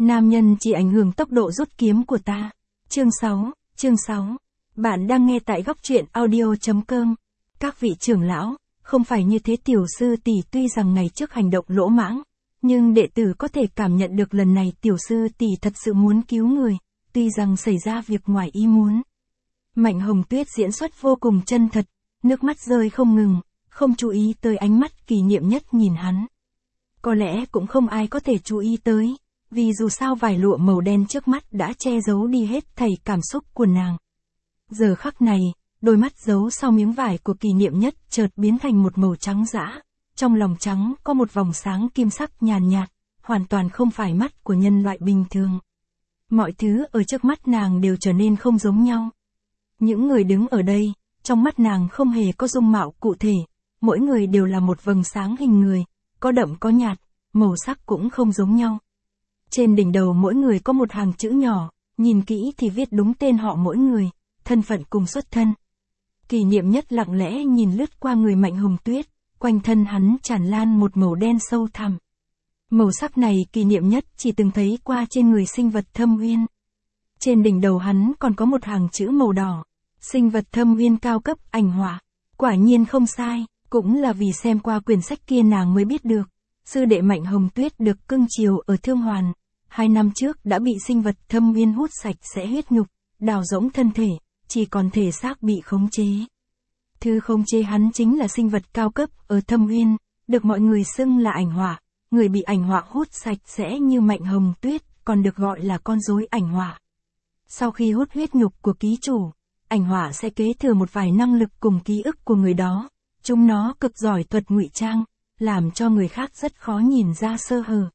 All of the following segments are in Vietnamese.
Nam nhân chỉ ảnh hưởng tốc độ rút kiếm của ta. Chương 6. Bạn đang nghe tại góc truyện audio.com. Các vị trưởng lão, không phải như thế tiểu sư tỷ tuy rằng ngày trước hành động lỗ mãng, nhưng đệ tử có thể cảm nhận được lần này tiểu sư tỷ thật sự muốn cứu người, tuy rằng xảy ra việc ngoài ý muốn. Mạnh Hồng Tuyết diễn xuất vô cùng chân thật, nước mắt rơi không ngừng, không chú ý tới ánh mắt Kỷ Niệm Nhất nhìn hắn. Có lẽ cũng không ai có thể chú ý tới, vì dù sao vải lụa màu đen trước mắt đã che giấu đi hết thảy cảm xúc của nàng. Giờ khắc này, đôi mắt giấu sau miếng vải của Kỷ Niệm Nhất chợt biến thành một màu trắng dã, trong lòng trắng có một vòng sáng kim sắc nhàn nhạt, hoàn toàn không phải mắt của nhân loại bình thường. Mọi thứ ở trước mắt nàng đều trở nên không giống nhau. Những người đứng ở đây, trong mắt nàng không hề có dung mạo cụ thể, mỗi người đều là một vầng sáng hình người, có đậm có nhạt, màu sắc cũng không giống nhau. Trên đỉnh đầu mỗi người có một hàng chữ nhỏ, nhìn kỹ thì viết đúng tên họ mỗi người, thân phận cùng xuất thân. Kỷ Niệm Nhất lặng lẽ nhìn lướt qua người Mạnh Hồng Tuyết, quanh thân hắn tràn lan một màu đen sâu thẳm. Màu sắc này Kỷ Niệm Nhất chỉ từng thấy qua trên người sinh vật Thâm Uyên. Trên đỉnh đầu hắn còn có một hàng chữ màu đỏ, sinh vật Thâm Uyên cao cấp ảnh họa. Quả nhiên không sai, cũng là vì xem qua quyển sách kia nàng mới biết được. Sư đệ Mạnh Hồng Tuyết được cưng chiều ở Thương Hoàn, 2 năm trước đã bị sinh vật Thâm Uyên hút sạch sẽ huyết nhục, đào rỗng thân thể, chỉ còn thể xác bị khống chế. Thứ khống chế hắn chính là sinh vật cao cấp ở Thâm Uyên, được mọi người xưng là ảnh họa. Người bị ảnh họa hút sạch sẽ như Mạnh Hồng Tuyết, còn được gọi là con rối ảnh họa. Sau khi hút huyết nhục của ký chủ, ảnh họa sẽ kế thừa một vài năng lực cùng ký ức của người đó. Chúng nó cực giỏi thuật ngụy trang, làm cho người khác rất khó nhìn ra sơ hở.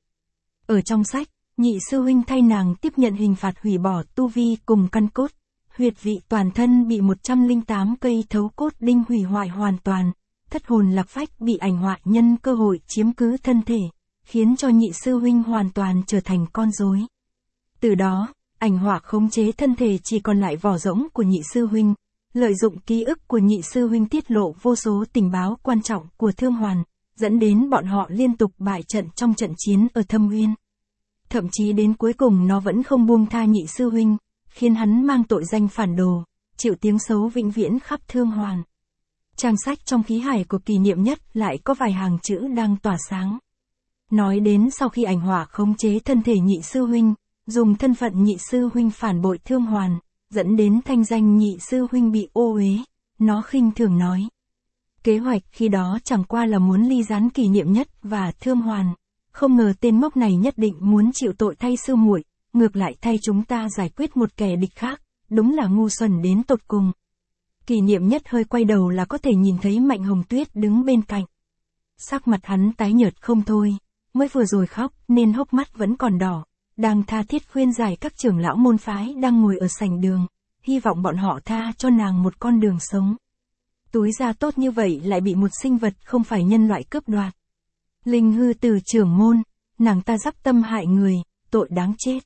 Ở trong sách, nhị sư huynh thay nàng tiếp nhận hình phạt hủy bỏ tu vi cùng căn cốt, huyệt vị toàn thân bị 108 cây thấu cốt đinh hủy hoại hoàn toàn, thất hồn lạc phách bị ảnh họa nhân cơ hội chiếm cứ thân thể, khiến cho nhị sư huynh hoàn toàn trở thành con rối. Từ đó, ảnh họa khống chế thân thể chỉ còn lại vỏ rỗng của nhị sư huynh, lợi dụng ký ức của nhị sư huynh tiết lộ vô số tình báo quan trọng của Thương Hoàn, dẫn đến bọn họ liên tục bại trận trong trận chiến ở Thâm Uyên. Thậm chí đến cuối cùng nó vẫn không buông tha nhị sư huynh, khiến hắn mang tội danh phản đồ, chịu tiếng xấu vĩnh viễn khắp Thương Hoàn. Trang sách trong khí hải của Kỷ Niệm Nhất lại có vài hàng chữ đang tỏa sáng. Nói đến sau khi ảnh họa khống chế thân thể nhị sư huynh, dùng thân phận nhị sư huynh phản bội Thương Hoàn, dẫn đến thanh danh nhị sư huynh bị ô uế, nó khinh thường nói. Kế hoạch khi đó chẳng qua là muốn ly gián Kỷ Niệm Nhất và Thương Hoàn, không ngờ tên ngốc này nhất định muốn chịu tội thay sư muội, ngược lại thay chúng ta giải quyết một kẻ địch khác, đúng là ngu xuẩn đến tột cùng. Kỷ Niệm Nhất hơi quay đầu là có thể nhìn thấy Mạnh Hồng Tuyết đứng bên cạnh. Sắc mặt hắn tái nhợt không thôi, mới vừa rồi khóc nên hốc mắt vẫn còn đỏ, đang tha thiết khuyên giải các trưởng lão môn phái đang ngồi ở sảnh đường, hy vọng bọn họ tha cho nàng một con đường sống. Túi ra tốt như vậy lại bị một sinh vật không phải nhân loại cướp đoạt. Linh hư từ trưởng môn, nàng ta dắp tâm hại người, tội đáng chết.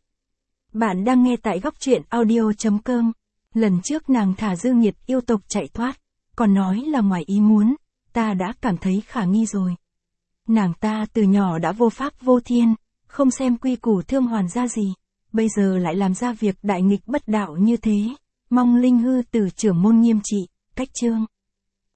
Bạn đang nghe tại góc truyện audio.com. Lần trước nàng thả Dư Nghiệt yêu tộc chạy thoát, còn nói là ngoài ý muốn, ta đã cảm thấy khả nghi rồi. Nàng ta từ nhỏ đã vô pháp vô thiên, không xem quy củ Thương Hoàn ra gì, bây giờ lại làm ra việc đại nghịch bất đạo như thế, mong Linh hư từ trưởng môn nghiêm trị, cách chương.